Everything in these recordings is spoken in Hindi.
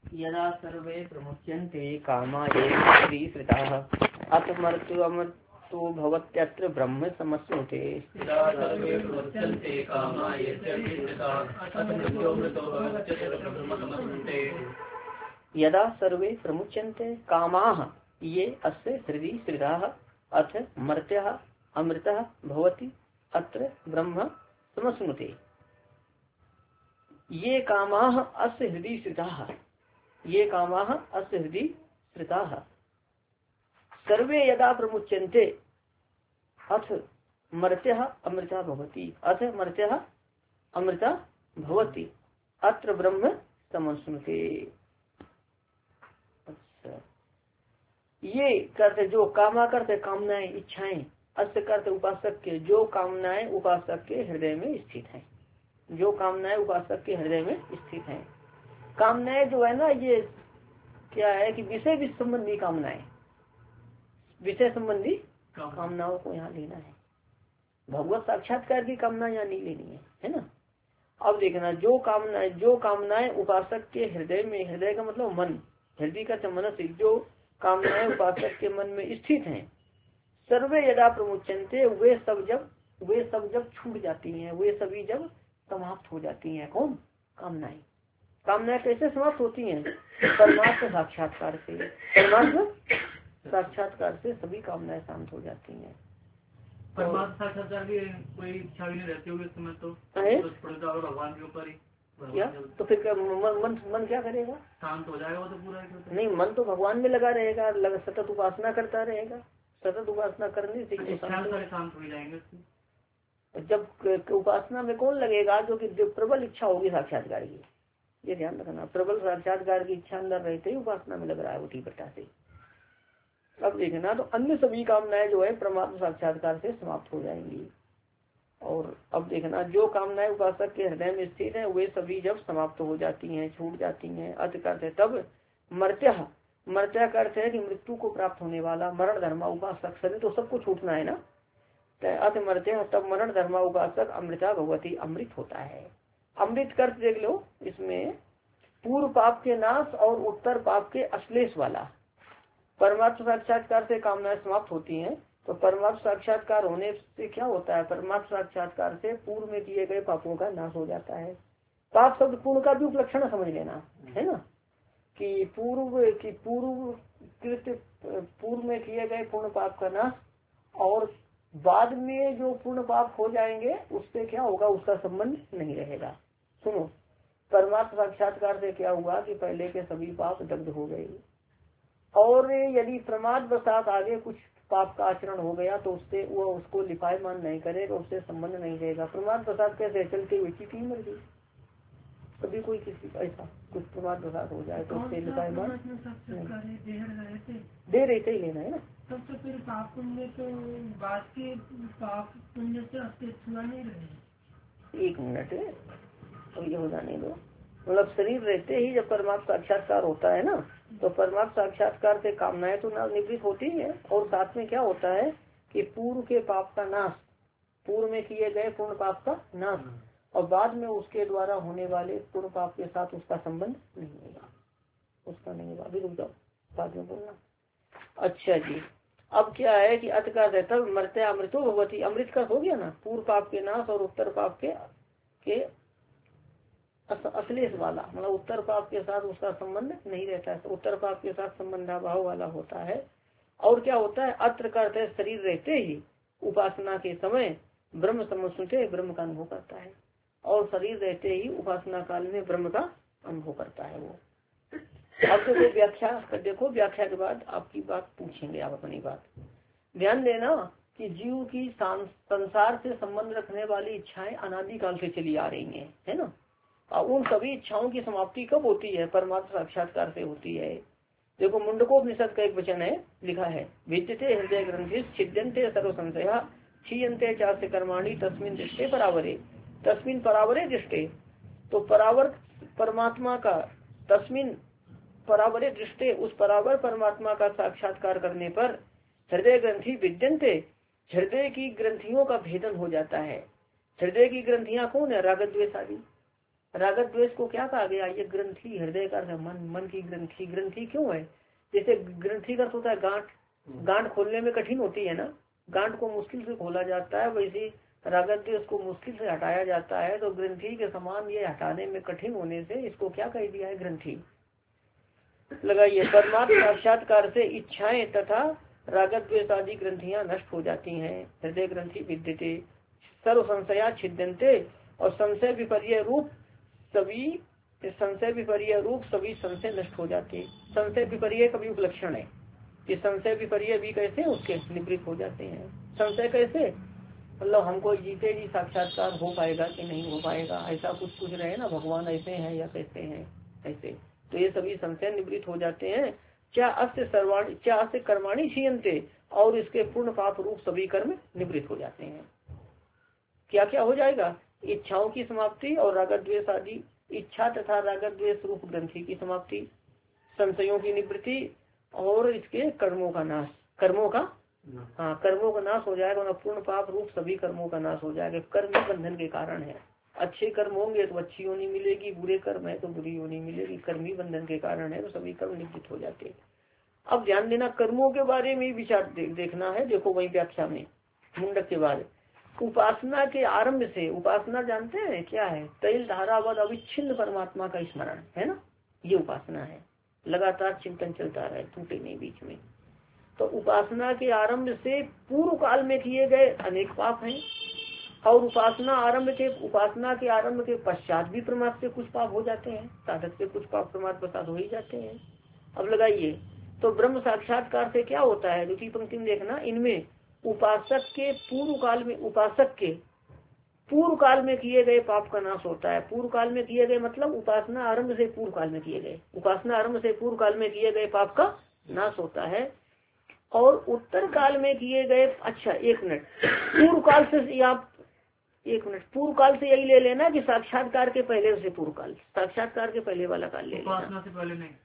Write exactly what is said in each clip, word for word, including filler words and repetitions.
यदा सर्वे प्रमुच्यन्ते कामा ये श्रीश्रिताः अतमर्त्यो अमर्तो भवत्यत्र ब्रह्म समस्नुते। यदा सर्वे प्रमुच्यन्ते कामाः ये अस्य हृदि श्रिताः अथ मर्त्यः अमृतः भवति अत्र ब्रह्म समस्नुते। ये कामाः अस्य हृदि श्रिताः ये कामाः अस्य हृदि श्रिताः सर्वे यदा प्रमुच्यन्ते अथ मर्त्यः अमृतः भवति अथ मर्त्यः अमृतः भवति अत्र ब्रह्म समस्नुते। अच्छा, ये करते जो कामा करते कामनाएं इच्छाएं, अस्य करते उपासक के जो कामनाएं उपासक के हृदय में स्थित हैं, जो कामनाएं उपासक के हृदय में स्थित हैं। कामनाएं जो है ना, ये क्या है कि विषय विषय संबंधी कामनाएं, विषय संबंधी कामनाओं को यहाँ लेना है। भगवत साक्षात्कार की कामना यहाँ नहीं लेनी है, है ना। अब देखना, जो कामनाएं जो कामनाएं उपासक के हृदय में, हृदय का मतलब मन, हृदय का मनस, जो कामनाएं उपासक के मन में स्थित हैं, सर्वे यदा प्रमुच्यन्ते वे सब जब वे सब जब छूट जाती हैं, वे सभी जब समाप्त हो जाती हैं। कौन? कामनाएं। कामनाएं कैसे समाप्त होती हैं? परमात्मा साक्षात्कार से। परमात्मा साक्षात्कार से सभी कामनाएं शांत हो जाती हैं। परमात्मा साक्षात्कार की कोई इच्छा भी नहीं रहती होगी इस समय, तो भगवान के ऊपर ही क्या, तो फिर क्या मन, मन मन क्या करेगा? शांत हो जाएगा वो तो पूरा। नहीं, मन तो भगवान में लगा रहेगा, लग, सतत उपासना करता रहेगा। सतत उपासना करने से शांत हो जाएंगे। जब उपासना में कौन लगेगा? जो कि जो प्रबल इच्छा होगी साक्षात्कार की, ये ध्यान रखना। प्रबल साक्षात्कार की इच्छा अंदर रहते ही उपासना में लग रहा है उठी बट्टा से। अब देखना, तो अन्य सभी कामनाएं जो है परमात्मा साक्षात्कार से समाप्त हो जाएंगी। और अब देखना, जो कामनाएं उपासक के हृदय में स्थित है वे सभी जब समाप्त हो जाती हैं, छूट जाती हैं, अत करते तब मर्त्य मर्त्या का अर्थ है कि मृत्यु को प्राप्त होने वाला, मरण धर्मा उपासक, सभी तो सबको छूटना है ना। अत मर्त्य तब मरण धर्मा उपासक अमृता भगवती, अमृत होता है। अमृत कर देख लो, इसमें पूर्व पाप के नाश और उत्तर पाप के अश्लेष वाला। परमात्मा साक्षात्कार से कामनाएं समाप्त होती हैं, तो परमात्मा साक्षात्कार होने से क्या होता है? परमात्मा साक्षात्कार से पूर्व में किए गए पापों का नाश हो जाता है। पाप शब्द पूर्ण का भी उपलक्षण समझ लेना, है ना, कि पूर्व की पूर्व कृत्य, पूर्व में किए गए पूर्ण पाप का नाश, और बाद में जो पूर्ण पाप हो जाएंगे उससे क्या होगा? उसका संबंध नहीं रहेगा। सुनो, परमात्मा साक्षात्कार से क्या हुआ कि पहले के सभी पाप दग्ध हो गए, और यदि प्रमाद वसात आगे कुछ पाप का आचरण हो गया तो उससे वो उसको लिपायमान नहीं करेगा, उससे संबंध नहीं रहेगा। प्रमाद वसात कैसे? चलते हुए चीटी मर गई, कभी कोई किसी ऐसा कुछ प्रमाद वसात हो जाए तो उससे लिपायमान दे रहे थे ही लेना है ना। तब तो फिर पाप पुण्य तो बाद के पाप पुण्य से अस्तित्व नहीं रहे। एक मिनट, अब ये हो जाने दो। मतलब शरीर रहते ही जब परमात्मा साक्षात्कार होता है ना, तो परमात्मा साक्षात्कार से कामनाएं तो ना निवृत्त होती है, और साथ में क्या होता है कि पूर्व के पाप का नाश, पूर्व में किए गए पूर्ण पाप का नाश, और बाद में उसके द्वारा होने वाले पूर्ण पाप के साथ उसका संबंध नहीं होगा, उसका नहीं होगा। अभी रुक जाओ, बाद में बोलना। अच्छा जी, अब क्या है कि अत का तब मरते अमृतो भगवती, अमृत का हो गया ना, पूर्व पाप के नाश और उत्तर पाप के के अश्लेष वाला, मतलब उत्तर पाप के साथ उसका संबंध नहीं रहता है, तो उत्तर पाप के साथ संबंधाभाव वाला होता है। और क्या होता है? अत्र का अर्थ है शरीर रहते ही उपासना के समय ब्रह्म समझते ब्रह्म का अनुभव करता है, और शरीर रहते ही उपासना काल में ब्रह्म का अनुभव करता है वो। अब देखो व्याख्या, देखो व्याख्या के बाद आपकी बात पूछेंगे, आप अपनी बात ध्यान देना कि जीव की संसार से संबंध रखने वाली इच्छाएं अनादिकाल से चली आ रही हैं, है ना। और उन सभी इच्छाओं की समाप्ति कब होती है? परमात्मा साक्षात्कार से होती है। देखो, मुंडकोपनिषद का एक वचन है, लिखा है, विद्यते हृदय ग्रंथि छिद्यन्ते सर्व संशया क्षीयन्ते चास्य कर्माणि तस्मिन दृष्टे परावरे, तस्मिन परावरे दृष्टे। तो परावर परमात्मा का, तस्मिन परावरे दृष्टे, उस परावर परमात्मा का साक्षात्कार करने पर हृदय ग्रंथि विद्यन्ते, हृदय की ग्रंथियों का भेदन हो जाता है। हृदय की ग्रंथियां कौन है? राग द्वेष आदि। रागत द्वेष को क्या कहा गया? ये ग्रंथि, हृदय का अर्थ मन, मन की ग्रंथि। ग्रंथि क्यों है? जैसे ग्रंथि का अर्थ होता है गांठ, गांठ खोलने में कठिन होती है ना, गांठ को मुश्किल से खोला जाता है, वैसे रागत द्वेष को मुश्किल से हटाया जाता है। तो ग्रंथि के समान ये हटाने में कठिन होने से इसको क्या कह दिया है? ग्रंथि। लगाइए, परमात्म साक्षात्कार से इच्छाएं तथा रागत द्वेष आदि ग्रंथियां नष्ट हो जाती हैं। हृदय ग्रंथि विद्यते सर्व संशया छिद्यन्ते, और संशय विपर्य रूप सभी संशय विपर्य रूप सभी संशय नष्ट हो जाते। संशय विपर्य का भी उपलक्षण है कि संशय विपर्य भी कैसे उसके निवृत्त हो जाते हैं। संशय कैसे? मतलब हमको जीते जी साक्षात्कार हो पाएगा कि नहीं हो पाएगा, ऐसा कुछ पूछ रहे हैं ना, भगवान ऐसे हैं या कैसे हैं, ऐसे। तो ये सभी संशय निवृत्त हो जाते हैं। क्या अस्य सर्वाणी क्या अस्य कर्माणी क्षीयन्ते, और इसके पूर्ण पाप रूप सभी कर्म निवृत्त हो जाते हैं। क्या क्या हो जाएगा? इच्छाओं की समाप्ति और रागत द्वेष आदि इच्छा तथा रागत द्वेष रूप ग्रंथि की समाप्ति, संशयों की निवृत्ति, और इसके कर्मों का नाश। कर्मों का हाँ कर्मों का नाश हो जाएगा और पूर्ण पाप रूप सभी कर्मों का नाश हो जाएगा। कर्म बंधन के कारण है। अच्छे कर्म होंगे तो अच्छी योनि मिलेगी, बुरे कर्म है तो बुरी योनि मिलेगी। कर्म ही बंधन के कारण है, तो सभी कर्म निवृत्त हो जाते हैं। अब ध्यान देना, कर्मों के बारे में विचार दे, देखना है। देखो वही व्याख्या में मुंडक के बाद, उपासना के आरंभ से, उपासना जानते हैं क्या है? तैल धारावद अविच्छिन्न परमात्मा का स्मरण है ना, ये उपासना है। लगातार चिंतन चलता रहे, टूटे नहीं बीच में। तो उपासना के आरंभ से पूर्व काल में किए गए अनेक पाप हैं, और उपासना आरंभ के उपासना के आरंभ के पश्चात भी प्रमाद से कुछ पाप हो जाते हैं, साधक से कुछ पाप प्रमाद प्रसाद हो ही जाते हैं। अब लगाइए, तो ब्रह्म साक्षात्कार से क्या होता है? दूसरी पंक्ति में देखना, इनमें उपासक के पूर्व काल में उपासक के पूर्व काल में किए गए पाप का नाश होता है। पूर्व काल में किए गए मतलब उपासना आरंभ से पूर्व काल में किए गए उपासना आरंभ से पूर्व काल में किए गए पाप का नाश होता है। और उत्तर काल में किए गए, अच्छा एक मिनट, पूर्व काल से आप एक मिनट पूर्व काल से यही ले लेना कि साक्षात्कार के पहले से पूर्व काल, साक्षात्कार के पहले वाला काल ले लेना, उपासना से पहले नहीं।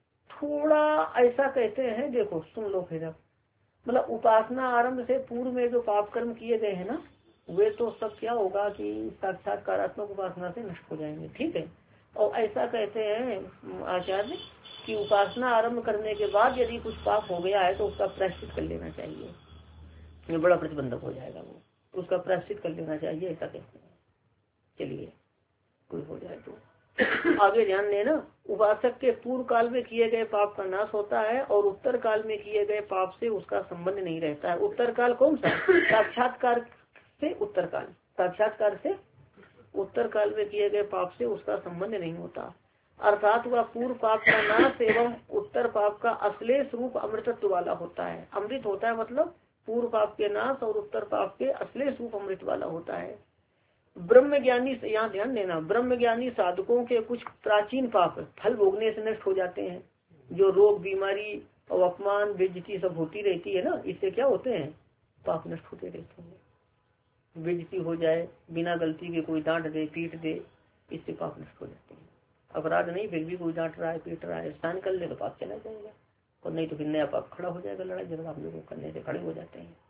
थोड़ा ऐसा कहते हैं, देखो सुन लो फिर। अब मतलब उपासना आरंभ से पूर्व में जो पाप कर्म किए गए हैं ना, वे तो सब क्या होगा कि साक्षात्कारात्मक उपासना से नष्ट हो जाएंगे। ठीक है। और ऐसा कहते हैं आचार्य कि उपासना आरंभ करने के बाद यदि कुछ पाप हो गया है तो उसका प्रायश्चित कर लेना चाहिए। ये बड़ा प्रतिबंधक हो जाएगा, वो उसका प्रायश्चित कर लेना चाहिए, ऐसा कहते हैं। चलिए कोई हो जाए तो आगे ध्यान देना। उपासक के पूर्व काल में किए गए पाप का नाश होता है, और उत्तर काल में किए गए पाप से उसका संबंध नहीं रहता है। उत्तर काल कौन सा? साक्षात्कार से उत्तर काल, साक्षात्कार से उत्तर काल में किए गए पाप से उसका संबंध नहीं होता। अर्थात वह पूर्व पाप का नाश एवं उत्तर पाप का अश्लेष रूप अमृतत्व वाला होता है। अमृत होता है मतलब पूर्व पाप के नाश और उत्तर पाप के अश्लेष रूप अमृत वाला होता है। ब्रह्म ज्ञानी, यहाँ ध्यान देना, ब्रह्म ज्ञानी साधकों के कुछ प्राचीन पाप फल भोगने से नष्ट हो जाते हैं। जो रोग, बीमारी और अपमान, बेइज्जती सब होती रहती है ना, इससे क्या होते हैं? पाप नष्ट होते रहते हैं। बेइज्जती हो जाए, बिना गलती के कोई डांट दे, पीट दे, इससे पाप नष्ट हो जाते हैं। अपराध नहीं, फिर भी कोई डांट रहा है, पीट रहा है, स्नान कर ले तो पाप चला जाएगा, और नहीं तो फिर नया पाप खड़ा हो जाएगा। लड़ाई झगड़ा हम लोगों करने से खड़े हो जाते हैं।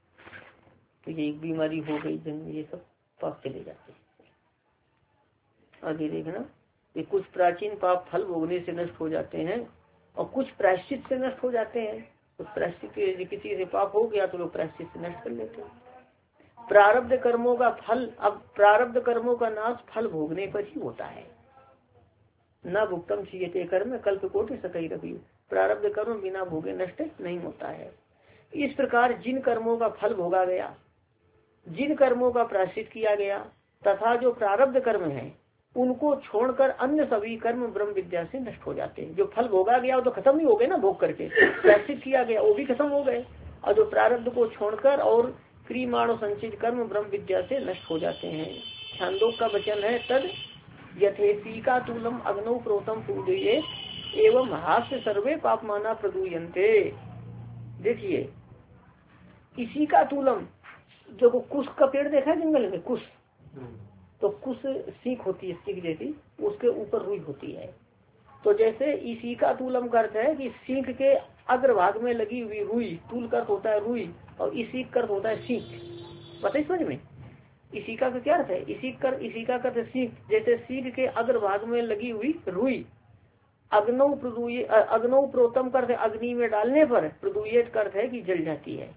तो ये एक बीमारी हो गई, जन्म, ये सब पाप चले जाते हैं। आगे देखना, ये कुछ प्राचीन पाप फल भोगने से नष्ट हो जाते हैं, और कुछ प्रायश्चित से नष्ट हो जाते हैं। तो प्रायश्चित यदि किसी से पाप हो गया तो लोग प्रायश्चित से नष्ट कर लेते हैं। प्रारब्ध कर्मों का फल, अब प्रारब्ध कर्मों का नाश फल भोगने पर ही होता है। न भुक्तम क्षीयते कर्म कल्प कोटि सकई रवि, प्रारब्ध कर्म बिना भोगे नष्ट नहीं होता है। इस प्रकार जिन कर्मों का फल भोगा गया, जिन कर्मों का प्रायश्चित किया गया तथा जो प्रारब्ध कर्म है, उनको छोड़कर अन्य सभी कर्म ब्रह्म विद्या से नष्ट हो जाते हैं। जो फल भोगा गया वो तो खत्म ही हो गए ना, भोग करके प्रायश्चित किया गया वो भी खत्म हो गए, और जो प्रारब्ध को छोड़कर और क्रियमाण संचित कर्म ब्रह्म विद्या से नष्ट हो जाते हैं। छांदोग का वचन है, तद यथेसीका तुलम अग्नौ प्रोतम पूजये एवं हास्य सर्वे पापमाना प्रदूयन्ते। देखिए, इसी का तुलम, जो कुश का पेड़ देखा है जंगल में, कुश, तो कुश सीख होती है, सीख जैसी, उसके ऊपर रुई होती है। तो जैसे इसी का तुलम का अर्थ है कि सीख के अग्रभाग में लगी हुई रुई, तूल का होता है रुई, और इसी का होता है सीख। पता है समझ में? इसी का क्या अर्थ है? इसी कर इसी का अर्थ सीख, जैसे सीख के अग्रभाग में लगी हुई रुई, अग्नौ प्रदूय अग्नौ प्रोतम करते अग्नि में डालने पर प्रदूयत करते है कि जल जाती है।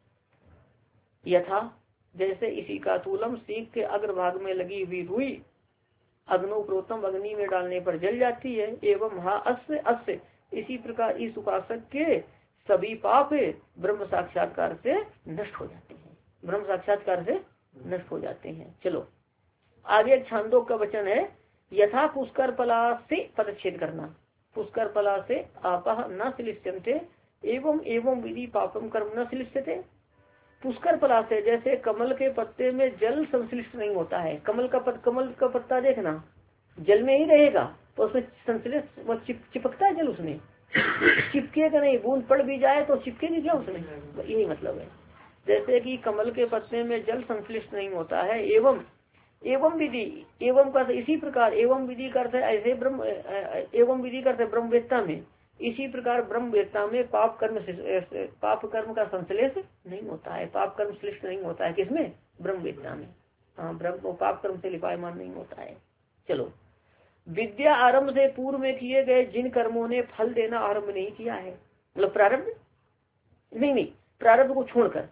यथा जैसे इसी का तूलम सीख के अग्रभाग में लगी हुई रुई अग्नौ प्रोतम अग्नि में डालने पर जल जाती है। एवं हा अस्य अस्य इसी प्रकार इस उपासक के सभी पाप ब्रह्म साक्षात्कार से नष्ट हो जाते हैं, ब्रह्म साक्षात्कार से नष्ट हो जाते हैं। चलो आगे छांदों का वचन है, यथा पुष्कर पला से पदच्छेद करना, पुष्कर पला से आपह न सिलिष्यन्ते एवं एवं विधि पापम कर्म न सिलिष्यते। पुष्कर पला से जैसे कमल के पत्ते में जल संश्लिष्ट नहीं होता है, कमल का पत, कमल का पत्ता देखना जल में ही रहेगा तो उसमें संश्लिष्ट वो चिप, चिपकता है जल, उसमें चिपकेगा नहीं, बूंद पड़ भी जाए तो चिपकेगी क्या उसमें, यही मतलब है। जैसे कि कमल के पत्ते में जल संश्लिष्ट नहीं होता है, एवं एवं विधि एवं का इसी प्रकार एवं विधि करते ऐसे ब्रह्म एवं विधि करते ब्रह्मवेत्ता में इसी प्रकार ब्रह्मवेत्ता में पाप कर्म पाप कर्म का संश्लेष नहीं होता है, पाप कर्म श्लिष्ट नहीं होता है, किसमें? ब्रह्मवेत्ता में। हाँ, ब्रह्म पाप कर्म से लिपायमान नहीं होता है। चलो विद्या आरंभ से पूर्व में किए गए जिन कर्मों ने फल देना आरंभ नहीं किया है, मतलब प्रारब्ध नहीं नहीं प्रारब्ध को छोड़कर,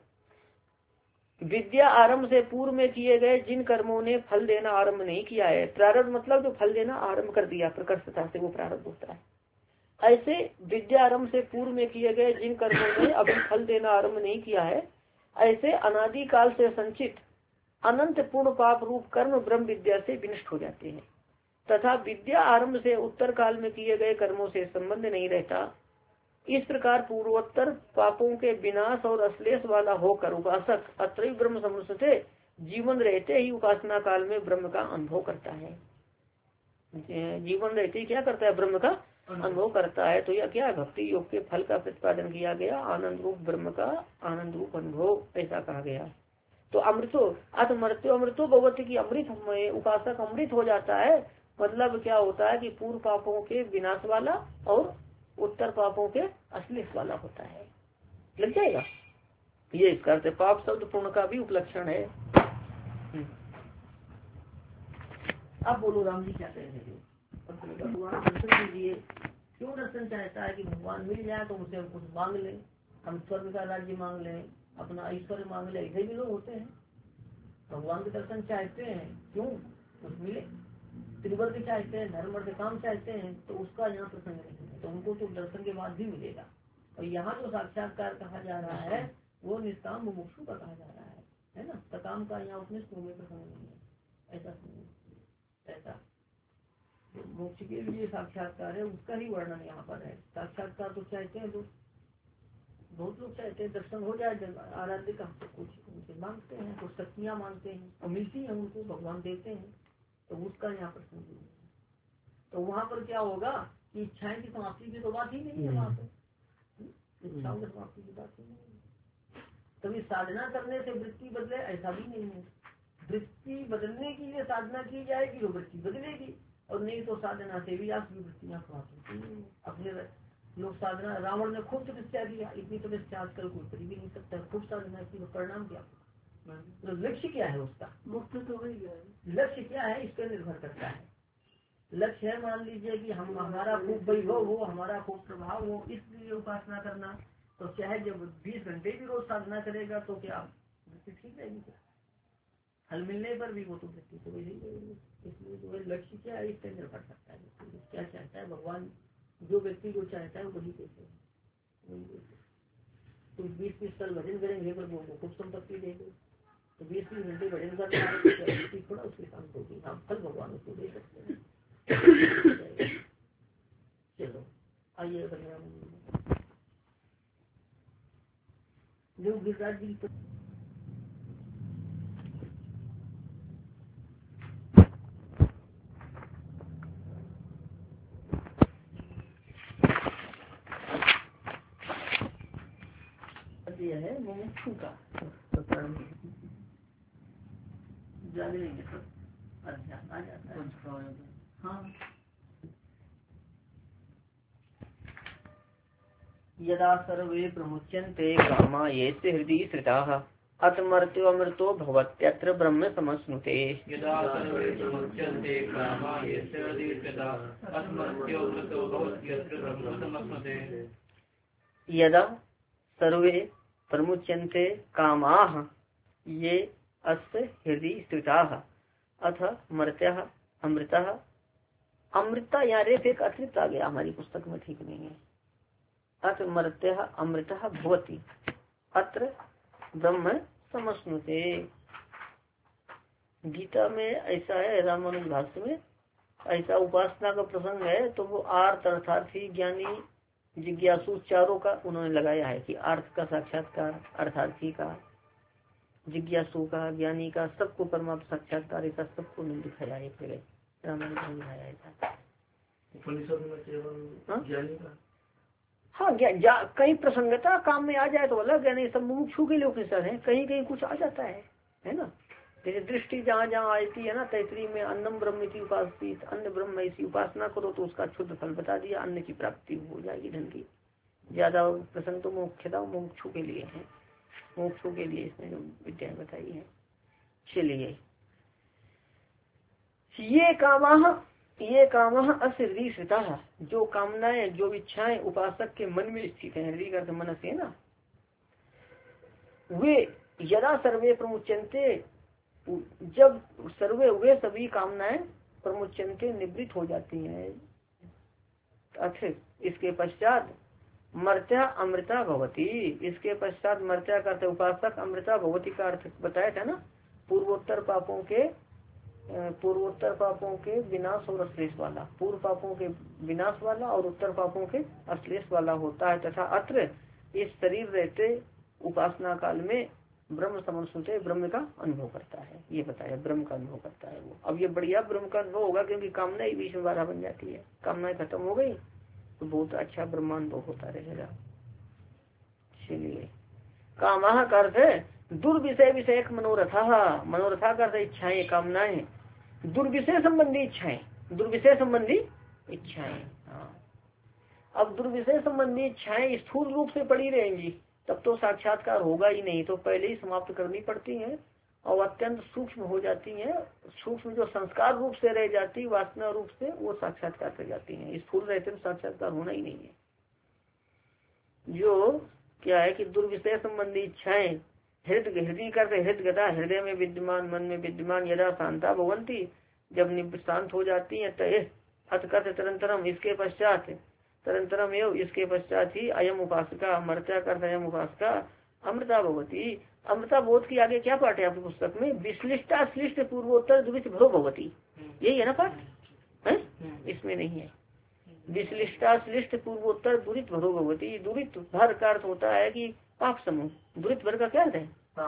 विद्या आरंभ से पूर्व में किए गए जिन कर्मों ने फल देना आरंभ नहीं किया है, प्रारब्ध मतलब जो फल देना आरंभ कर दिया प्रकर्षता से, वो प्रारब्ध होता है। ऐसे विद्या आरंभ से पूर्व में किए गए जिन कर्मों ने अभी फल देना आरंभ नहीं किया है, ऐसे अनादि काल से संचित अनंत पूर्ण पाप रूप कर्म ब्रह्म विद्या से विनष्ट हो जाते हैं, तथा विद्या आरंभ से उत्तर काल में किए गए कर्मों से संबंध नहीं रहता। इस प्रकार पूर्वोत्तर पापों के विनाश और अश्लेष वाला होकर उपासक अत्रैव ब्रह्म समुच्चते जीवन रहते ही उपासना काल में ब्रह्म का अनुभव करता है। जीवन रहते ही क्या करता है? ब्रह्म का अनुभव करता है। तो यह क्या है? भक्ति योग के फल का प्रतिपादन किया गया, आनंद रूप ब्रह्म का आनंद रूप अनुभव, ऐसा कहा गया। तो अमृतो अथ मृत्यो अमृतो भगवती की अमृत उपासक अमृत हो जाता है, मतलब क्या होता है कि पूर्व पापों के विनाश वाला और उत्तर पापों के अश्लेष वाला होता है। लग जाएगा ये इसका अर्थ। पाप शब्द पूर्ण का भी उपलक्षण है। अब बोलो राम जी क्या कह रहे थे? भगवान दर्शन कीजिए। क्यों दर्शन चाहता है? कि भगवान मिल जाए तो उनसे हम कुछ मांग ले, हम स्वर्ग का राज्य मांग ले, अपना ऐश्वर्य मांग ले, ऐसे भी लोग होते हैं। भगवान के दर्शन चाहते हैं, क्यों? कुछ मिले। त्रिवर्ग चाहते हैं, धर्म अर्थ काम चाहते हैं, तो उसका यहाँ प्रसंग नहीं है, तो उनको तो दर्शन के बाद भी मिलेगा। और यहाँ जो साक्षात्कार कहा जा रहा है वो निष्काम मुमुक्षु का कहा जा रहा है, है ना। सकाम का यहाँ उसमें में प्रसंग नहीं है, ऐसा ऐसा मोक्ष के लिए साक्षात्कार है उसका ही वर्णन यहाँ पर है। साक्षात्कार तो चाहते हैं लोग, बहुत लोग चाहते हैं दर्शन हो जाए आराध्य का, तो कुछ उनसे मांगते हैं, कुछ शक्तियाँ मांगते हैं और मिलती है उनको, भगवान देते हैं, तो उसका यहाँ प्रश्न नहीं है। तो वहाँ पर क्या होगा कि इच्छाएं की समाप्ति की तो बात ही नहीं है, वहाँ पर इच्छाओं की समाप्ति की बात ही नहीं है। कभी साधना करने से वृत्ति बदले, ऐसा भी नहीं है। वृत्ति बदलने के लिए साधना की जाएगी तो वृत्ति बदलेगी, और नहीं तो साधना से भी आपकी वृत्तियाँ समाप्त होती हैं। अपने लोग साधना, रावण ने खूब तपस्या किया, इतनी तपस्या आजकल कोई कर भी नहीं सकता, खूब साधना की, परिणाम क्या? तो लक्ष्य क्या है उसका? मुक्त तो हो गया है। लक्ष्य क्या है इस पर निर्भर करता है। लक्ष्य है मान लीजिए कि हम हमारा खूब वैभव हो, हमारा खूब प्रभाव हो, इसलिए उपासना करना, तो चाहे जब बीस घंटे भी रोज साधना करेगा तो क्या वृत्ति ठीक रहेगी? क्या फल मिलने पर भी वो तो वृत्ति तो वही रहेगी। इसलिए जो है लक्ष्य क्या है इस पर निर्भर करता है, क्या चाहता है भगवान। जो व्यक्ति को चाहता है वही देते हैं। तो बीस बीस साल भजन करेंगे पर वो खूब संपत्ति देंगे, तो बीस बीस घंटे भजन करना है थोड़ा उसके काम होगी, हम फल भगवान उसको दे सकते हैं। चलो आइए जो गिरिराज जी है मुमुक्षु का जागरेंगे तो अध्यात्म आ जाता है। हाँ, यदा सर्वे प्रमुच्यन्ते कामा येते हृदि श्रिताः अतमर्त्यो अमृतो भवत्यत्र ब्रह्म समश्नुते। यदा सर्वे प्रमुच्यन्ते कामा यस्य दीर्घता अतमर्त्यो अमृतो भवत्यत्र ब्रह्म समश्नुते। यदा सर्वे प्रमुच्यन्ते कामाः ये अस्य हृदि स्थिताः अथ मर्त्यः अमृतः। अमृता या रेफ एक अतिरिक्त आ गया हमारी पुस्तक में, ठीक नहीं है। अथ मर्त्यः अमृतः भवति अत्र ब्रह्म समश्नुते। गीता में ऐसा है, रामानुज भाष्य में ऐसा उपासना का प्रसंग है, तो वो आर्थ अर्थार्थी ज्ञानी जिज्ञासु चारों का उन्होंने लगाया है कि अर्थ का साक्षात्कार, अर्थार्थी का, जिज्ञासु का, ज्ञानी का, सबको परमात्म साक्षात्कार, ऐसा सबको नहीं दिखाया है। पहले रामानुज ने दिखाया ऐसा उपनिषद में केवल ज्ञानी का। हाँ, कहीं प्रसंगता काम में आ जाए तो अलग है, नहीं सब मुमुक्षु के लिए उपनिषद है, कहीं कहीं कुछ आ जाता है, है ना। जैसे दृष्टि जहाँ जहाँ आती है ना, तैतरी में अन्नम ब्रह्म की उपासित, अन्य ब्रह्म ऐसी उपासना करो तो उसका शुद्ध फल बता दिया, अन्न की प्राप्ति हो जाएगी धन की। ज्यादा प्रसंग तो मुख्यतः मुमुक्षु के लिए है, मुमुक्षु के लिए इसमें जो विद्या बताई है। चलिए, ये कामाः ये कामः असिद्धि श्रिता, जो कामनाएं जो इच्छाएं उपासक के मन में स्थित है, हृदय का मन से ना, वे यदा सर्वे प्रमुच्यन्ते, जब सर्वे वे सभी कामनाएं प्रमुच्यन्ते निवृत्त हो जाती हैं, अथ इसके पश्चात मर्त्या अमृता भवती, इसके पश्चात मर्त्या का अर्थ उपासक, अमृता भवती का अर्थ बताया था ना, पूर्वोत्तर पापों के पूर्वोत्तर पापों के विनाश और अश्लेष वाला, पूर्व पापों के विनाश वाला और उत्तर पापों के अश्लेष वाला होता है। तथा अत्र इस शरीर रहते उपासना काल में ब्रह्म समनुते, ब्रह्म का अनुभव करता है, ये बताया ब्रह्म का अनुभव करता है वो। अब ये बढ़िया ब्रह्म का अनुभव होगा, क्योंकि कामना ही बीच में बाधा बन जाती है, कामनाएं खत्म हो गई तो बहुत अच्छा ब्रह्मानुभव होता रहेगा। चलिए, कामः का अर्थ है दुर्विषय विषयक मनोरथा, मनोरथा का अर्थ इच्छाएं, कामनाएं, दुर्विषय संबंधी इच्छाएं, दुर्विषय संबंधी इच्छाएं। हाँ, अब दुर्विषय संबंधी इच्छाएं स्थूल रूप से पड़ी रहेंगी तब तो साक्षात्कार होगा ही नहीं, तो पहले ही समाप्त करनी पड़ती हैं, और अत्यंत सूक्ष्म हो जाती हैं, सूक्ष्म जो संस्कार रूप से रह जाती, वासना रूप से, वो साक्षात्कार कर जाती हैं। स्थूल रहते तो साक्षात्कार होना ही नहीं है। जो क्या है कि दुर्विषय संबंधी इच्छाएं हृदय हृदय करते हृदय गता, हृदय में विद्यमान, मन में विद्यमान, यदा शांता भवंती, जब शांत हो जाती है, तय अतकत तरंतरम, इसके पश्चात तरंतरम एवं इसके पश्चात ही अयम उपासका, मर्त्या करता अयम उपासका अमृता भवती। अमृता बोध की आगे क्या पाठ है आपकी पुस्तक में, विश्लिष्टा श्लिष्ट पूर्वोत्तर दुरित भरो भवती, यही है ना पाठ है? इसमें नहीं है। विश्लिष्टा श्लिष्ट पूर्वोत्तर दुरित भरो भवती, दुरित भर का अर्थ होता है कि पाप समूह, दुरित भर का क्या अर्थ है,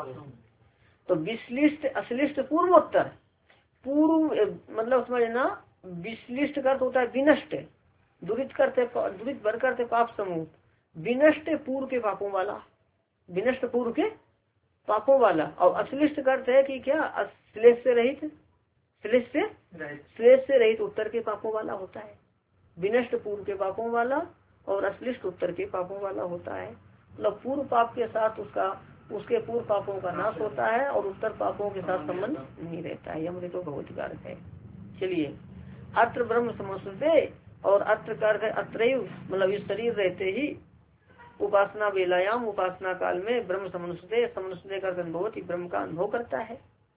तो विश्लिष्ट अश्लिष्ट पूर्वोत्तर, पूर्व मतलब समझना, विश्लिष्ट का अर्थ होता है विनष्ट, दुरित करते दुरित भर करते पाप समूह, विनष्ट पूर्व के पापों वाला, विनष्ट पूर्व के पापों वाला, और अश्लिष्ट का अर्थ है कि क्या, श्लेष से रहित, श्लेष से श्लेष से रहित उत्तर के पापों वाला होता है। विनष्ट पूर्व के पापों वाला और अश्लिष्ट उत्तर के पापों वाला होता है, मतलब पूर्व पाप के साथ उसका उसके पूर्व पापों का नाश होता है और उत्तर पापों के साथ संबंध नहीं रहता है। यह तो बहुत कारक है। चलिए, अत्र ब्रह्म समश्नुते, और अत्र कारक है अत्रैव, मतलब इस शरीर रहते ही उपासना बेलायाम, उपासना काल में ब्रह्म समनुष्यते, समनुष्यते का अनुभव ही ब्रह्म का अनुभव करता है।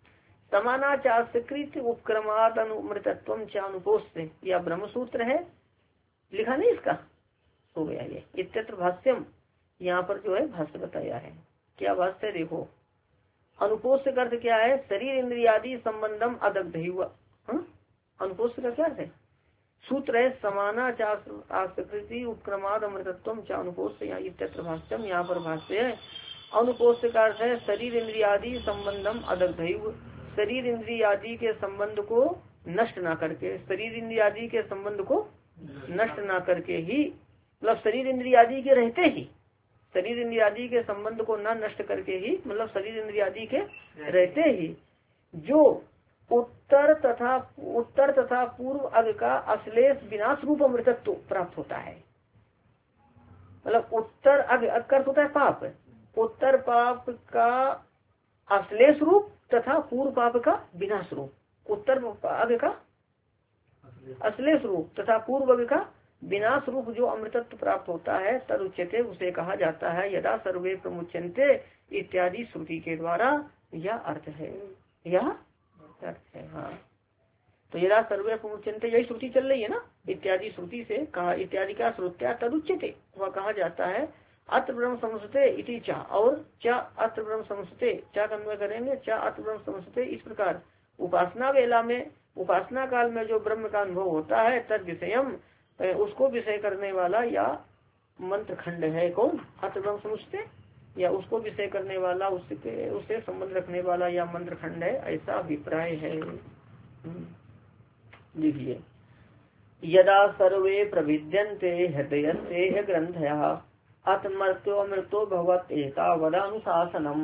समानाचाकृत उपक्रमात् अनुमृतत्वम च अनुपोष्य, यह ब्रह्म सूत्र है, लिखा नहीं इसका, हो गया ये इत्यत्र भाष्यम, यहाँ पर जो है भाष्य बताया है। क्या भाष्य देखो, अनुपोष्य का अर्थ क्या है, शरीर इंद्रियादि संबंधम अदग्ध हुआ। अनुपोष्य का क्या है, सूत्र है समानाचाकृति उपक्रमाद अमृतत्वम च अनुपोष्य, यहाँ इत्यत्र भाष्यम, यहाँ पर भाष्य है। अनुपोष्य का अर्थ है शरीर इंद्रियादि संबंधम अदग्ध, शरीर इंद्रियादि के संबंध को नष्ट ना करके, शरीर इंद्रियादि के संबंध को नष्ट ना करके ही, मतलब शरीर इंद्रियादि के रहते ही, शरीर इंद्रियादि के संबंध को न नष्ट करके ही, मतलब शरीर इंद्रियादि के रहते ही जो उत्तर तथा उत्तर तथा पूर्व अग का अश्लेष विनाश रूप अमृतत्व प्राप्त होता है। मतलब उत्तर अग अग होता है पाप, उत्तर पाप का अश्लेष रूप तथा पूर्व पाप का विनाश रूप। उत्तर पाप का अश्लेष रूप तथा पूर्व का विनाश रूप जो अमृतत्व प्राप्त होता है तद उच्यते, उसे कहा जाता है यदा सर्वे प्रमुच्यन्ते इत्यादि श्रुति के द्वारा। यह अर्थ है, यह अर्थ है। हाँ, तो यदा सर्वे प्रमुच्यन्ते यही श्रुति चल रही है ना, इत्यादि श्रुति से कहा, इत्यादि का श्रुत्या तद उच्यते, वह कहा जाता है अत्र ब्रह्म समझते इति चा, और चा अत्र ब्रह्म समझते, चा कन्वय करेंगे, चा अत्र ब्रह्म समझते। इस प्रकार उपासना वेला में, उपासना काल में जो ब्रह्म का अनुभव होता है तद विषयम, उसको विषय करने वाला या मंत्र खंड है कौन, अत्र ब्रह्म समझते, या उसको विषय करने वाला, उसके उससे संबंध रखने वाला या मंत्र खंड है, ऐसा अभिप्राय है। लिखिए यदा सर्वे प्रविद्यन्ते हृदयस्ते ग्रंथयः अतमर्त्यो अमृतो भवत् एतावदनुशासनम्।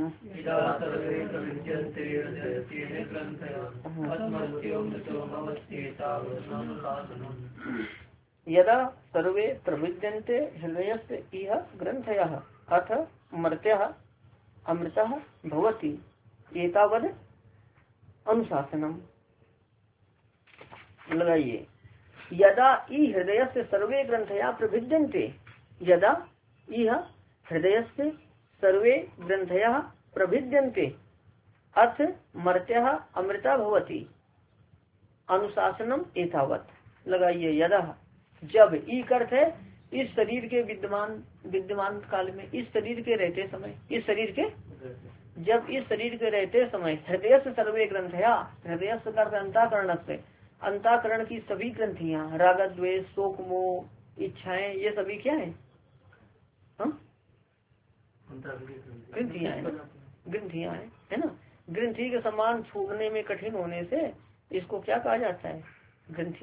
यदा सर्वे प्रविद्यन्ते हृदयस्य इह ग्रंथयः अथ मर्त्यः अमृतः भवति एतावद अनुशासनम्। लगाइए यदा ई हृदयस्य सर्वे ग्रंथया प्रविद्यन्ते, यदा इह हृदयस्य सर्वे ग्रंथयः प्रविद्यन्ते अथ मर्त्यः अमृता भवति अनुशासनम एतावत। लगाइए यदा, जब ई अर्थ है इस शरीर के विद्यमान विद्यमान काल में, इस शरीर के रहते समय, इस शरीर के जब इस शरीर के रहते समय हृदय से सर्वे ग्रंथया, हृदय से अंताकरण से, अंताकरण की सभी ग्रंथियां, राग द्वेष शोक मोह इच्छाएं, ये सभी क्या है, ग्रंथियां है, ग्रंथियां है, है ना। ग्रंथि के समान छूटने में कठिन होने से इसको क्या कहा जाता है, ग्रंथि।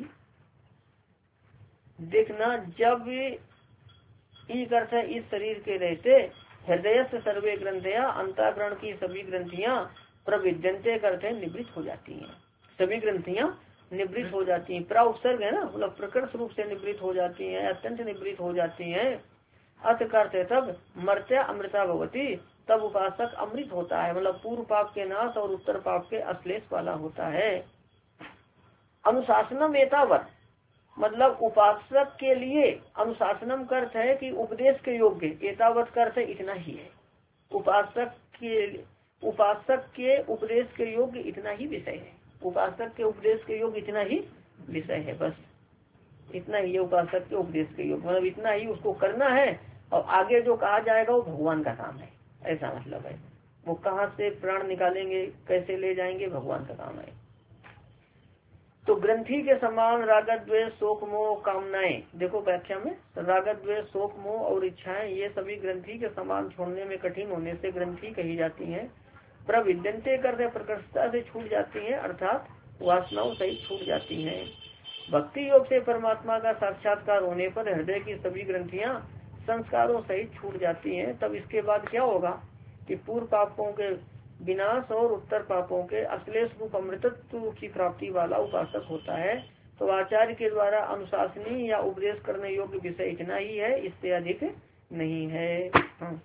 देखना जब एक अर्थ है इस शरीर के रहते हृदय से सर्वे ग्रंथियां, अंताकरण की सभी ग्रंथियां प्रविद्यन्ते करते निवृत्त हो जाती हैं, सभी ग्रंथियां निवृत्त हो जाती हैं। प्रा उपसर्ग है ना, मतलब प्रकट रूप से निवृत्त हो जाती हैं, अत्यंत निवृत्त हो जाती हैं। अर्थ करते तब मर्त्या अमृता भवती, तब उपासक अमृत होता है, मतलब पूर्व पाप के नाश और उत्तर पाप के अश्लेष वाला होता है। अनुशासनम एतावत, मतलब उपासक के लिए अनुशासनम का अर्थ है कि उपदेश के योग्य, एतावत का अर्थ इतना ही है, उपासक के उपासक के उपदेश के योग्य इतना ही विषय है, उपासक के उपदेश के योग्य इतना ही विषय है, बस इतना ही है उपासक के उपदेश के योग्य, मतलब इतना ही उसको करना है, और आगे जो कहा जाएगा वो भगवान का काम है, ऐसा मतलब है। वो कहाँ से प्राण निकालेंगे, कैसे ले जाएंगे, भगवान का काम है। तो ग्रंथि के समान राग द्वेष शोक मोह कामनाएं, देखो व्याख्या में, राग द्वेष शोक मोह और इच्छाएं ये सभी ग्रंथि के समान छोड़ने में कठिन होने से ग्रंथि कही जाती हैं। प्रविद्यन्ते करते प्रकृष्टता से छूट जाती हैं, अर्थात वासनाओं सहित छूट जाती हैं। भक्ति योग से परमात्मा का साक्षात्कार होने पर हृदय की सभी ग्रंथियां संस्कारों सहित छूट जाती हैं। तब इसके बाद क्या होगा कि पूर्व पापों के विनाश और उत्तर पापों के अश्लेष रूप अमृतत्व की प्राप्ति वाला उपासक होता है। तो आचार्य के द्वारा अनुशासनी या उपदेश करने योग्य विषय इतना ही है, इससे अधिक नहीं है। हाँ।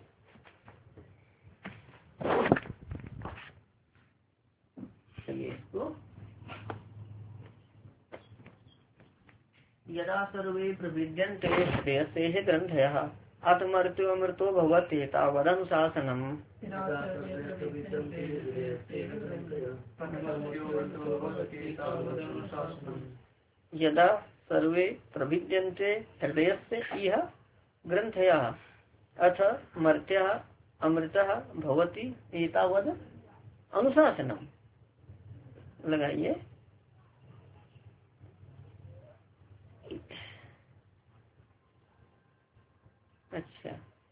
चलिए तो यदा सर्वे प्रविद्यन्ते हृदयस्ते ग्रन्थयः आत्मर्त्यो अमृतो भवति तावदनुशासनम्। यदा सर्वे प्रविद्यन्ते हृदयस्य इह ग्रन्थयः अथ मर्त्यः अमृतः भवति एतावद अनुशासनम्। लगाइए अच्छा,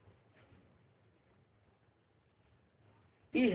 इह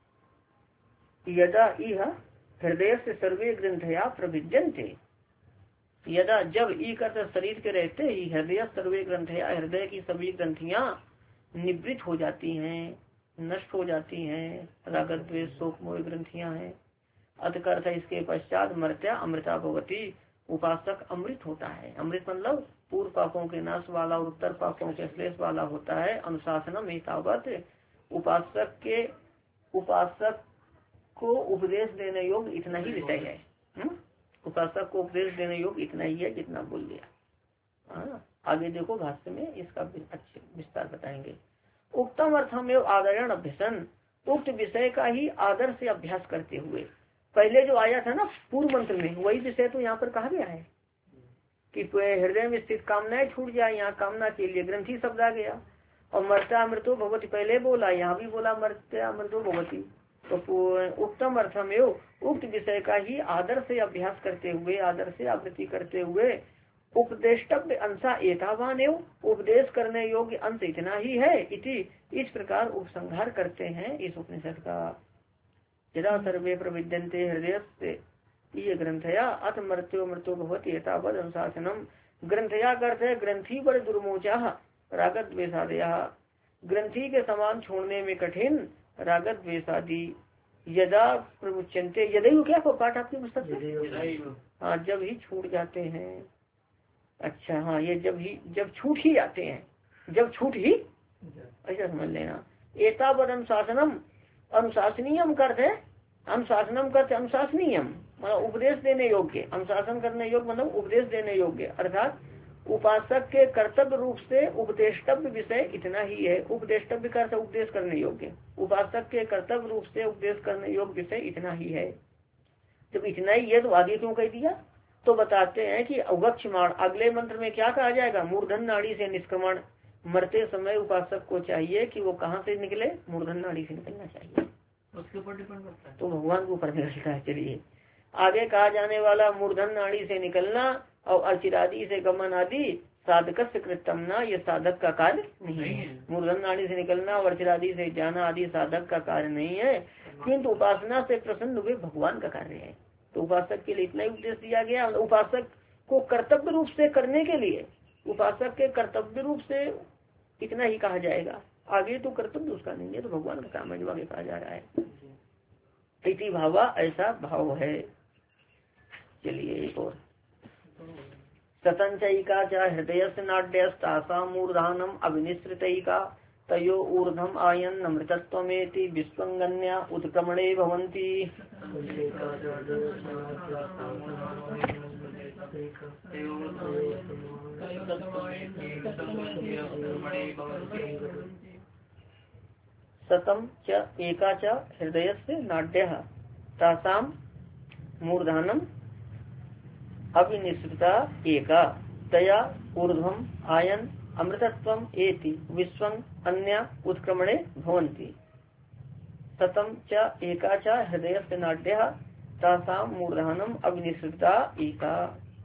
यदा इह हृदय से सर्वे ग्रंथया प्रविद्यन्ते, यदा जब ई करते शरीर के रहते ही हृदय सर्वे ग्रंथया, हृदय की सभी ग्रंथियां निवृत्त हो जाती हैं, नष्ट हो जाती हैं, राग द्वेष शोक मोह ग्रंथियां हैं। अतः इसके पश्चात मर्त्या अमृता भवती, उपासक अमृत होता है। अमृत मतलब पूर्व पापों के नाश वाला और उत्तर पापों के अश्लेष वाला होता है। अनुशासनम एतावत, उपासक के उपासक को उपदेश देने योग्य इतना ही विषय है। हुँ? उपासक को उपदेश देने योग्य इतना ही है जितना बोल दिया। हाँ, आगे देखो भाष्य में इसका अच्छे विस्तार बताएंगे। उत्तम अर्थम एवं आदरण अभ्यसन, उक्त विषय का ही आदर से अभ्यास करते हुए, पहले जो आया था ना पूर्व मंत्र में, वही विषय तो यहाँ पर कहा गया है कि हृदय में स्थित कामनाएं छूट जाए। यहाँ कामना के लिए ग्रंथि शब्द आ गया। और मर्त्या अमृतो भगवती पहले बोला, यहाँ भी बोला मर्त्या अमृतो भगवती। तो उत्तम अर्थम एवं उक्त विषय का ही आदर से अभ्यास करते हुए, आदर से आवृत्ति करते हुए, उपदेष्टव्य अंशा एतावान एवं, उपदेश करने योग्य अंश इतना ही है। इति इस प्रकार उपसंहार करते हैं इस उपनिषद का। यदा सर्वे प्रविद्यन्ते हृदय से ये ग्रंथया अथ मृत्यो मृत्यो भवति एतावद अनुशासनम। ग्रंथया का अर्थ है ग्रंथि पर दुर्मोचा रागत द्वेषादया, ग्रंथि के समान छोड़ने में कठिन रागत द्वेषादि। यदा प्रमुच्यन्ते, यदि क्या को पाठ आपकी पुस्तक में? हाँ, जब ही छूट जाते हैं। अच्छा हाँ, ये जब ही जब छूट ही जाते हैं, जब छूट ही, ऐसा समझ लेना। एतावद अनुशासनम, अनुशासनीयम करते है, अनुशासनम करते अनुशासनीयम मतलब उपदेश देने योग्य, अनुशासन करने योग्य मतलब उपदेश देने योग्य, अर्थात उपासक के कर्तव्य रूप से उपदेष्टव्य विषय इतना ही है। उपदेष्टव्य का अर्थ उपदेश करने योग्य, उपासक के कर्तव्य रूप से उपदेश करने योग्य विषय इतना ही है। जब इतना ही है तो आगे क्यों कह दिया? तो बताते हैं कि अवक्षमाण, अगले मंत्र में क्या कहा जाएगा? मूर्धन नाड़ी से निष्क्रमण। मरते समय उपासक को चाहिए कि वो कहाँ से निकले? मूर्धन नाड़ी से निकलना चाहिए। उसके ऊपर डिपेंड करता है, तो भगवान के ऊपर निकलता है। चलिए आगे कहा जाने वाला मूर्धन नाड़ी से निकलना और अर्चिरादि से गमन आदि साधक से कृतमना, ये साधक का कार्य नहीं है। मूर्धन नाड़ी से निकलना और अर्चिरादि से जाना आदि साधक का कार्य नहीं है, किंतु उपासना से प्रसन्न हुए भगवान का कार्य है। तो उपासक के लिए इतना ही उपदेश दिया गया। उपासक को कर्तव्य रूप से करने के लिए, उपासक के कर्तव्य रूप से इतना ही कहा जाएगा। आगे तो कर्तव्य उसका नहीं है, तो भगवान का काम है जो आगे कहा जा रहा है। इति भावा, ऐसा भाव है। चलिए एक और। सतंचयिका च हृदय से नाट्यस्तासा मूर्धानम अभिनिश्रितयिका तयो ऊर्धम आयन अमृतत्वमेति विश्वंगन्या उत्क्रमणे भवन्ति। सतम च एका च हृदय से नाट्य तासाम मूर्धानम अभिनिश्रिता एका तया ऊर्ध्वम आयन अमृतत्वम एति विश्वं अन्य उत्क्रमणे भवन्ति। सतम च एका च हृदय से नाट्य तासाम मूर्धानम अभिनिश्रिता एका।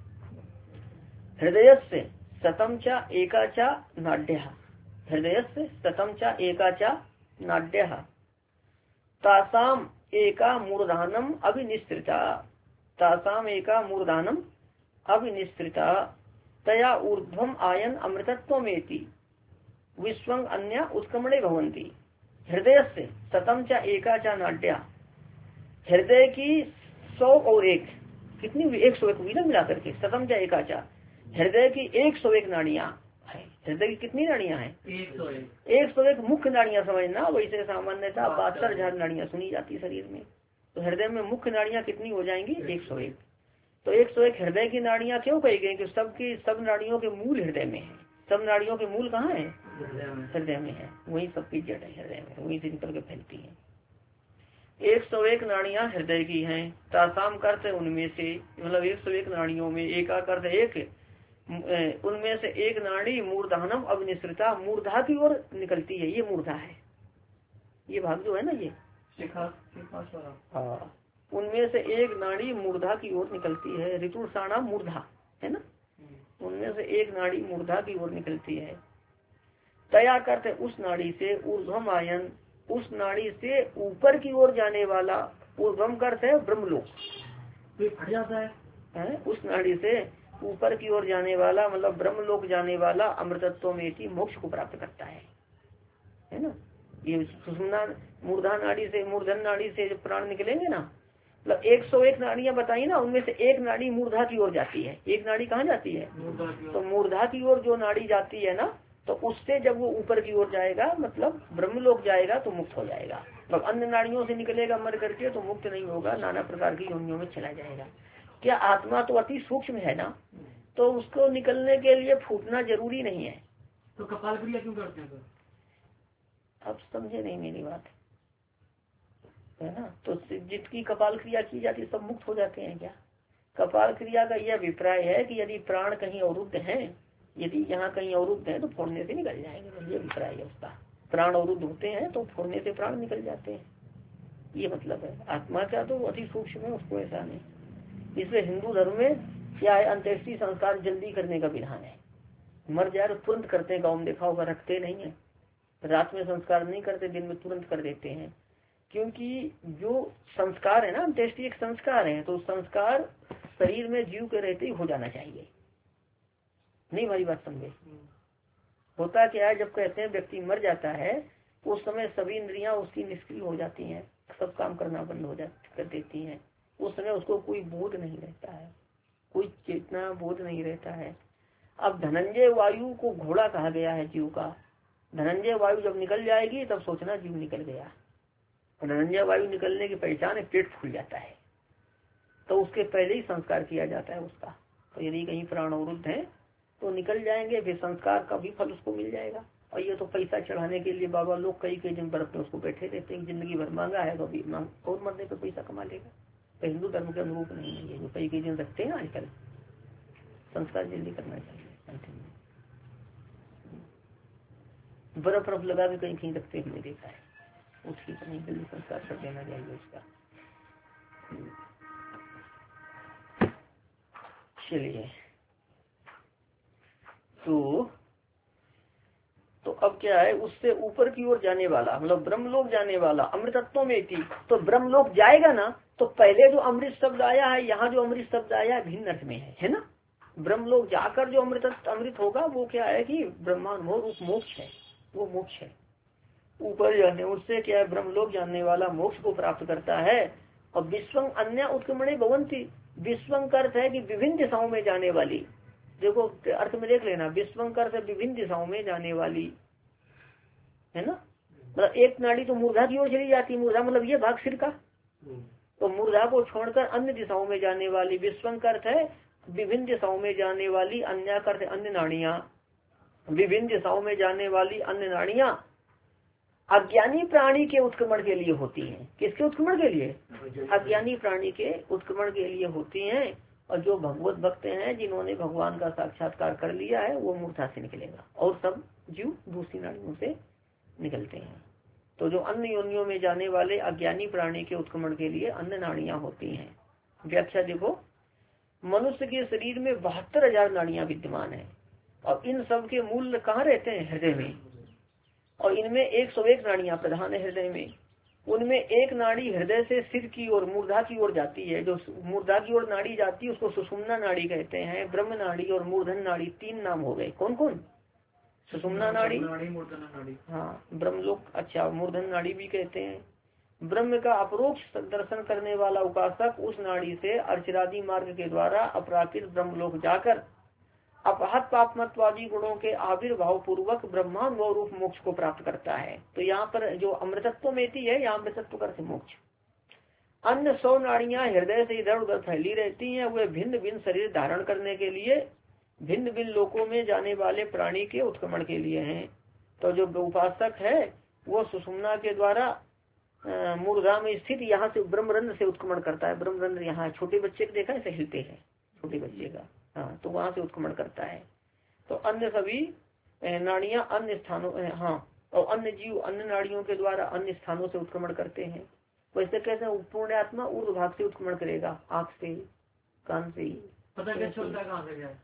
हृदय से सतम च एका च नाट्य, हृदय से सतम च एका च नाट्य तासाम एका मूर्धानम अभिनिश्रिता, तासाम एका मूर्धानम अभिनिश्रिता तया ऊर्ध्वम आयन अमृतत्वमेति विश्वं अन्य उत्क्रमणे भवन्ति। हृदय से सतम च एका च नाट्या, हृदय की सौ और एक, कितनी? एक सौ एक वीर मिला करके सतम च एका च, हृदय की एक सौ एक नाड़ियां है। हृदय की कितनी नाड़ियां हैं? एक सौ एक। एक सौ एक मुख्य नाड़ियां समझना, वैसे सामान्यता बहत्तर हजार नाड़ियां सुनी जाती शरीर में। तो हृदय में मुख्य नाड़ियां कितनी हो जाएंगी? एक सौ एक। तो एक सौ एक हृदय की नाड़ियां क्यों कही गई? कि सबकी सब नाड़ियों के मूल हृदय में है। सब नाड़ियों के मूल कहाँ है? हृदय में है। वही सबकी जड़ है हृदय में, वही से निकल के फैलती है। एक सौ एक नाड़ियां हृदय की हैं। तासाम करते उनमें से, मतलब एक सौ एक नाड़ियों में, एका करते एक, उनमें से एक नाड़ी मूर्धानम अभिनिश्रिता, मूर्धा की ओर निकलती है। ये मूर्धा है, ये भाग जो है ना, ये हाँ, उनमें से एक नाड़ी मूर्धा की ओर निकलती है। ऋतुषाणा मूर्धा है ना, उनमें से एक नाड़ी मूर्धा की ओर निकलती है। तया करते उस नाड़ी से, ऊर्ध्वम आयन, उस नाड़ी से ऊपर की ओर जाने वाला, ऊर्ध्वम करते है ब्रह्मलोक, फट जाता है, है उस नाड़ी से ऊपर की ओर जाने वाला, मतलब ब्रह्मलोक जाने वाला अमृतत्व में ही मोक्ष को प्राप्त करता है, है ना। ये सुषुम्ना मूर्धा नाड़ी से, मूर्धन नाड़ी से जब प्राण निकलेंगे ना, मतलब एक सौ एक नाड़ियां बताई ना, उनमें से एक नाड़ी मूर्धा की ओर जाती है। एक नाड़ी कहाँ जाती है? तो मूर्धा की ओर जो नाड़ी जाती है ना, तो उससे जब वो ऊपर की ओर जाएगा मतलब ब्रह्मलोक जाएगा तो मुक्त हो जाएगा। मतलब अन्य नाड़ियों से निकलेगा मर करके तो मुक्त नहीं होगा, नाना प्रकार की योनियों में चला जाएगा। क्या आत्मा तो अति सूक्ष्म है ना, तो उसको निकलने के लिए फूटना जरूरी नहीं है। तो कपाल क्रिया क्यों करते हैं? अब समझे नहीं मेरी बात, है ना। तो जितकी कपाल क्रिया की जाती है सब मुक्त हो जाते हैं क्या? कपाल क्रिया का यह अभिप्राय है कि यदि प्राण कहीं अवरुद्ध है, यदि यहाँ कहीं अवरुद्ध है तो फोड़ने से निकल जाएंगे, तो ये अभिप्राय है उसका। प्राण अवरुद्ध होते हैं तो फोड़ने से प्राण निकल जाते हैं, ये मतलब है। आत्मा का तो अति सूक्ष्म है, उसको ऐसा नहीं। इसलिए हिंदू धर्म में क्या है, अंत्येष्टि संस्कार जल्दी करने का विधान है। मर जाए तो तुरंत करते हैं, गाँव में देखा होगा, रखते नहीं है, रात में संस्कार नहीं करते, दिन में तुरंत कर देते हैं। क्योंकि जो संस्कार है ना, अंत्येष्टि एक संस्कार है, तो संस्कार शरीर में जीव के रहते ही हो जाना चाहिए। नहीं हमारी बात समझे? होता क्या है, जब कहते हैं व्यक्ति मर जाता है उस समय सभी इंद्रियां उसकी निष्क्रिय हो जाती हैं, सब काम करना बंद हो जा कर देती हैं। उस समय उसको कोई बोध नहीं रहता है, कोई चेतना बोध नहीं रहता है। अब धनंजय वायु को घोड़ा कहा गया है जीव का। धनंजय वायु जब निकल जाएगी तब सोचना जीव निकल गया। धनंजय वायु निकलने की पहचान है पेट फूल जाता है, तो उसके पहले ही संस्कार किया जाता है उसका। तो यदि कहीं प्राण अवरुद्ध है तो निकल जाएंगे, फिर संस्कार का भी फल उसको मिल जाएगा। और ये तो पैसा चढ़ाने के लिए बाबा लोग कई कई दिन बर्फ में उसको बैठे रहते हैं, जिंदगी भर मांगा है तो अभी मांग और मरने पर पैसा कमा लेगा। तो हिंदू धर्म के अनुरूप नहीं है ये, जो कई कई दिन रखते हैं आजकल। संस्कार जल्दी करना चाहिए। बर्फ बर्फ लगा के कहीं कहीं रखते हुए देखा है, उसकी कहीं जल्दी संस्कार कर देना चाहिए उसका। चलिए, तो तो अब क्या है, उससे ऊपर की ओर जाने वाला मतलब ब्रह्मलोक जाने वाला अमृतत्व में थी, तो ब्रह्मलोक जाएगा ना, तो पहले जो अमृत शब्द आया है, यहाँ जो अमृत शब्द आया है भिन्न अर्थ में है, है ना। ब्रह्मलोक जाकर जो अमृत अमृत होगा वो क्या है कि ब्रह्मानुभव रूप मोक्ष है, वो मोक्ष है। ऊपर जाने उससे क्या है, ब्रह्मलोक जानने वाला मोक्ष को प्राप्त करता है। और विश्वं अन्य उत्क्रमणे भवन्ति, विश्वं का अर्थ है कि विभिन्न दिशाओं में जाने वाली। देखो अर्थ में देख लेना, विश्वं का अर्थ है विभिन्न दिशाओं में जाने वाली, है ना। मतलब एक नाड़ी तो मूर्धा की ओर चली जाती है, मूर्धा मतलब ये भाग सिर का, तो मूर्धा को छोड़कर अन्य दिशाओं में जाने वाली। विश्वं का अर्थ है विभिन्न दिशाओं में जाने वाली, अन्य का अर्थ अन्य नाड़ियां, विभिन्न दिशाओं में जाने वाली अन्य नाड़ियां अज्ञानी प्राणी के उत्क्रमण के लिए होती हैं। किसके उत्क्रमण के लिए? अज्ञानी प्राणी के उत्क्रमण के लिए होती हैं। और जो भगवत भक्त हैं, जिन्होंने भगवान का साक्षात्कार कर लिया है, वो मूर्धा से निकलेगा, और सब जीव दूसरी नाड़ियों से निकलते हैं। तो जो अन्य योनियों में जाने वाले अज्ञानी प्राणी के उत्क्रमण के लिए अन्य नाड़ियां होती हैं। व्याख्या देखो, मनुष्य के शरीर में बहत्तर हजार नाड़ियां विद्यमान है, और इन सब के मूल कहाँ रहते हैं? हृदय में। और इनमें एक सौ एक नाड़ियां प्रधान है हृदय में। उनमें एक नाड़ी हृदय से सिर की ओर मूर्धा की ओर जाती है। जो मूर्धा की ओर नाड़ी जाती है उसको सुषुम्ना नाड़ी कहते हैं। ब्रह्म नाड़ी और मूर्धन नाड़ी तीन नाम हो गए। कौन कौन? सुषुम्ना नाड़ी, हाँ ब्रह्मलोक, अच्छा मूर्धन नाड़ी भी कहते हैं। ब्रह्म का अपरोक्ष दर्शन करने वाला उपासक उस नाड़ी से अर्चरादि मार्ग के द्वारा अपराकृत ब्रह्मलोक जाकर अपहत पापमत्वादी गुणों के आविर्भाव पूर्वक ब्रह्मानुभव रूप मोक्ष को प्राप्त करता है। तो यहाँ पर जो अमृतत्व मेती है, यहाँ अमृतत्व करते मोक्ष। अन्य सौ नाड़ियां हृदय से इधर उधर फैली रहती हैं, वे भिन्न भिन्न शरीर धारण करने के लिए भिन्न भिन्न लोकों में जाने वाले प्राणी के उत्क्रमण के लिए हैं। तो जो उपासक है वो सुषुम्ना के द्वारा मूर्धा में स्थित यहाँ से ब्रह्मरंध्र से उत्क्रमण करता है। ब्रह्मरंध्र यहाँ छोटे बच्चे को देखा ऐसे हिलते हैं, छोटे बच्चे का, हाँ, तो वहां से उत्क्रमण करता है। तो अन्य सभी नाड़ियां अन्य स्थानों, हाँ, और अन्य जीव अन्य नाड़ियों के द्वारा अन्य स्थानों से उत्क्रमण करते हैं। वैसे कहते हैं पूर्ण आत्मा ऊर्ध्व भाग से उत्क्रमण करेगा, आँख से, कान से ही। पता क्या चलता कहाँ से क्या?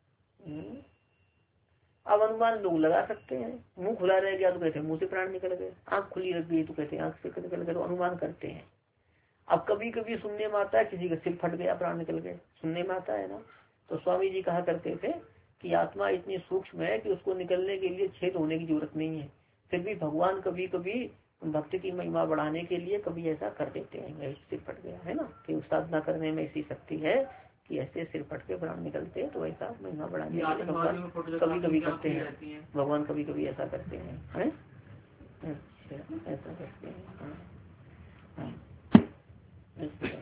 अब अनुमान लोग लगा सकते हैं। मुंह खुला रह गया तो कहते हैं मुंह से प्राण निकल गए, आँख खुली रख गई तो कहते हैं आँख से निकल गए, तो अनुमान करते हैं। अब कभी कभी सुनने में आता है किसी का सिर फट गया प्राण निकल गए, सुनने में आता है ना। तो स्वामी जी कहा करते थे कि आत्मा इतनी सूक्ष्म है कि उसको निकलने के लिए छेद होने की जरूरत नहीं है। फिर भी भगवान कभी कभी भक्ति की महिमा बढ़ाने के लिए कभी ऐसा कर देते हैं, सिर फट गया है ना, कि साधना करने में ऐसी शक्ति है कि ऐसे सिर फट के प्राण निकलते हैं, तो ऐसा महिमा बढ़ाने के लिए आतंकवादियों में भगवान फोटो कभी कभी करते रहती हैं, हैं। भगवान कभी कभी ऐसा करते हैं, हैं? अच्छा, ऐसा करते हैं। हाँ हाँ अच्छा।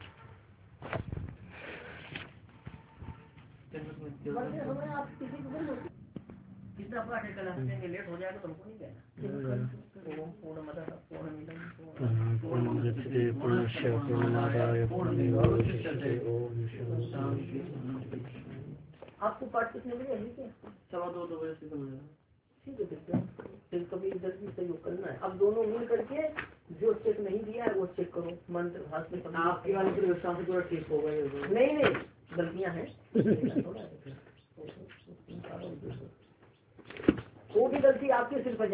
आप किसी को कितना पाठ है, कल हम देंगे, लेट हो जाएगा तो हमको नहीं कहना। पूर्ण मदद पूर्ण मिलन पूर्णमुदच्यते पूर्णस्य पूर्णमादाय पूर्णमेवावशिष्यते। ओम शांति। आपको पाठ कितने बजे है क्या? सवा दो दो बजे से समझ ठीक है, फिर फिर कभी इधर भी सहयोग करना है। अब दोनों मिल करके जो चेक नहीं दिया है वो चेक करो, मंत्र भाष में आपके वाले प्रयोगशाला से पूरा ठीक होगा। नहीं नहीं गलतियां हैं, वो भी गलती आपके सिर पर